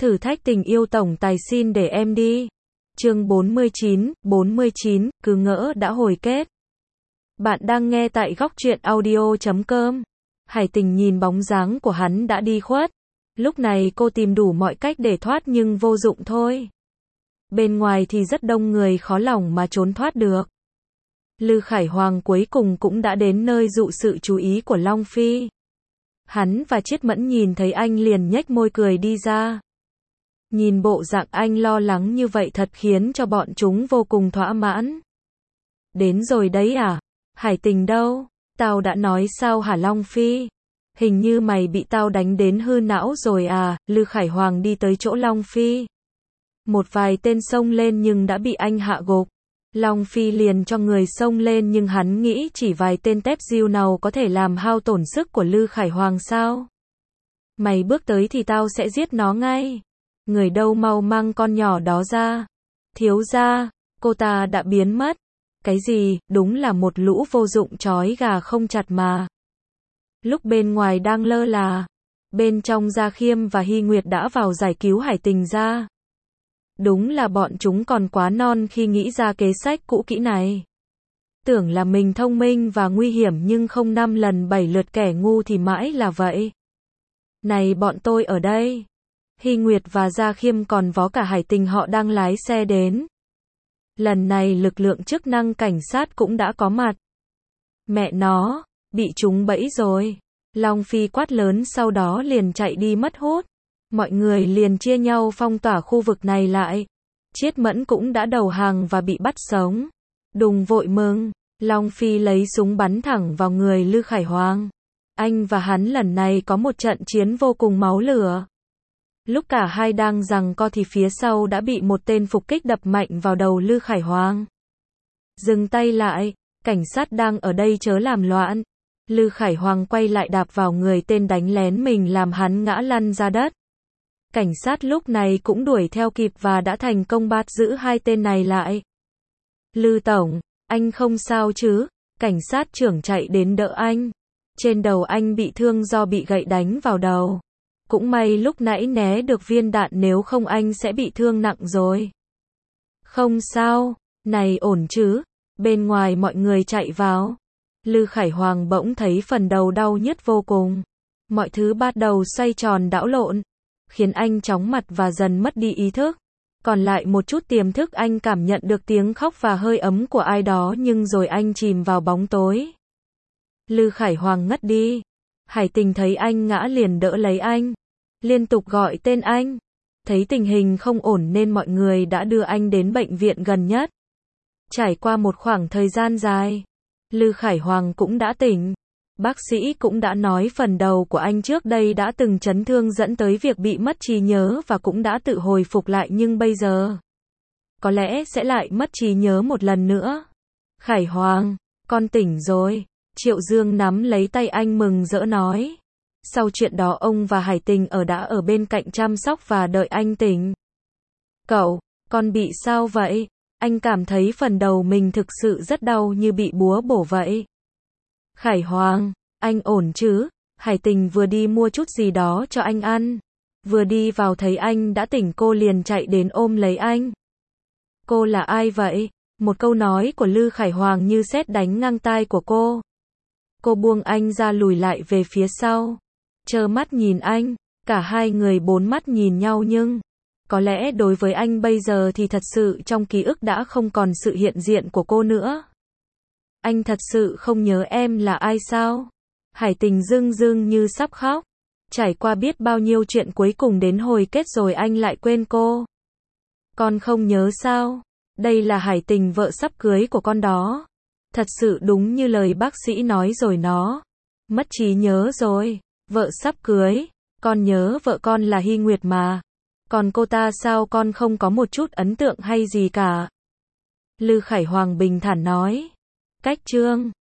Thử thách tình yêu tổng tài xin để em đi. Chương 49, cứ ngỡ đã hồi kết. Bạn đang nghe tại góc truyện audio.com. Hải Tình nhìn bóng dáng của hắn đã đi khuất. Lúc này cô tìm đủ mọi cách để thoát nhưng vô dụng thôi. Bên ngoài thì rất đông người, khó lòng mà trốn thoát được. Lư Khải Hoàng cuối cùng cũng đã đến nơi dụ sự chú ý của Long Phi. Hắn và Chiết Mẫn nhìn thấy anh liền nhếch môi cười đi ra. Nhìn bộ dạng anh lo lắng như vậy thật khiến cho bọn chúng vô cùng thỏa mãn. Đến rồi đấy à? Hải Tình đâu? Tao đã nói sao hả Long Phi? Hình như mày bị tao đánh đến hư não rồi à? Lư Khải Hoàng đi tới chỗ Long Phi. Một vài tên xông lên nhưng đã bị anh hạ gục. Long Phi liền cho người xông lên nhưng hắn nghĩ chỉ vài tên tép diêu nào có thể làm hao tổn sức của Lư Khải Hoàng sao? Mày bước tới thì tao sẽ giết nó ngay. Người đâu mau mang con nhỏ đó ra. Thiếu gia, cô ta đã biến mất. Cái gì, đúng là một lũ vô dụng trói gà không chặt mà. Lúc bên ngoài đang lơ là, bên trong Gia Khiêm và Hy Nguyệt đã vào giải cứu Hải Tình ra. Đúng là bọn chúng còn quá non khi nghĩ ra kế sách cũ kỹ này. Tưởng là mình thông minh và nguy hiểm nhưng không 5 lần 7 lượt kẻ ngu thì mãi là vậy. Này bọn tôi ở đây. Hy Nguyệt và Gia Khiêm còn vó cả Hải Tình họ đang lái xe đến. Lần này lực lượng chức năng cảnh sát cũng đã có mặt. Mẹ nó, bị chúng bẫy rồi. Long Phi quát lớn sau đó liền chạy đi mất hút. Mọi người liền chia nhau phong tỏa khu vực này lại. Chiết Mẫn cũng đã đầu hàng và bị bắt sống. Đùng vội mừng, Long Phi lấy súng bắn thẳng vào người Lư Khải Hoàng. Anh và hắn lần này có một trận chiến vô cùng máu lửa. Lúc cả hai đang giằng co thì phía sau đã bị một tên phục kích đập mạnh vào đầu Lư Khải Hoàng. Dừng tay lại, cảnh sát đang ở đây chớ làm loạn. Lư Khải Hoàng quay lại đạp vào người tên đánh lén mình làm hắn ngã lăn ra đất. Cảnh sát lúc này cũng đuổi theo kịp và đã thành công bắt giữ hai tên này lại. Lư tổng, anh không sao chứ? Cảnh sát trưởng chạy đến đỡ anh. Trên đầu anh bị thương do bị gậy đánh vào đầu. Cũng may lúc nãy né được viên đạn, nếu không anh sẽ bị thương nặng rồi. Không sao, này ổn chứ? Bên ngoài mọi người chạy vào. Lư Khải Hoàng bỗng thấy phần đầu đau nhức vô cùng. Mọi thứ bắt đầu xoay tròn đảo lộn, khiến anh chóng mặt và dần mất đi ý thức. Còn lại một chút tiềm thức, anh cảm nhận được tiếng khóc và hơi ấm của ai đó nhưng rồi anh chìm vào bóng tối. Lư Khải Hoàng ngất đi. Hải Tình thấy anh ngã liền đỡ lấy anh. Liên tục gọi tên anh. Thấy tình hình không ổn nên mọi người đã đưa anh đến bệnh viện gần nhất. Trải qua một khoảng thời gian dài, Lư Khải Hoàng cũng đã tỉnh. Bác sĩ cũng đã nói phần đầu của anh trước đây đã từng chấn thương dẫn tới việc bị mất trí nhớ và cũng đã tự hồi phục lại nhưng bây giờ có lẽ sẽ lại mất trí nhớ một lần nữa. Khải Hoàng, con tỉnh rồi. Triệu Dương nắm lấy tay anh mừng rỡ nói. Sau chuyện đó ông và Hải Tình đã ở bên cạnh chăm sóc và đợi anh tỉnh. Cậu, con bị sao vậy? Anh cảm thấy phần đầu mình thực sự rất đau như bị búa bổ vậy. Khải Hoàng, anh ổn chứ? Hải Tình vừa đi mua chút gì đó cho anh ăn. Vừa đi vào thấy anh đã tỉnh cô liền chạy đến ôm lấy anh. Cô là ai vậy? Một câu nói của Lư Khải Hoàng như sét đánh ngang tai của cô. Cô buông anh ra lùi lại về phía sau. Trơ mắt nhìn anh. Cả hai người bốn mắt nhìn nhau nhưng có lẽ đối với anh bây giờ thì thật sự trong ký ức đã không còn sự hiện diện của cô nữa. Anh thật sự không nhớ em là ai sao? Hải Tình rưng rưng như sắp khóc. Trải qua biết bao nhiêu chuyện cuối cùng đến hồi kết rồi anh lại quên cô. Con không nhớ sao? Đây là Hải Tình, vợ sắp cưới của con đó. Thật sự đúng như lời bác sĩ nói rồi, nó mất trí nhớ rồi. Vợ sắp cưới, con nhớ vợ con là Hy Nguyệt mà. Còn cô ta sao con không có một chút ấn tượng hay gì cả? Lư Khải Hoàng bình thản nói. Cách chương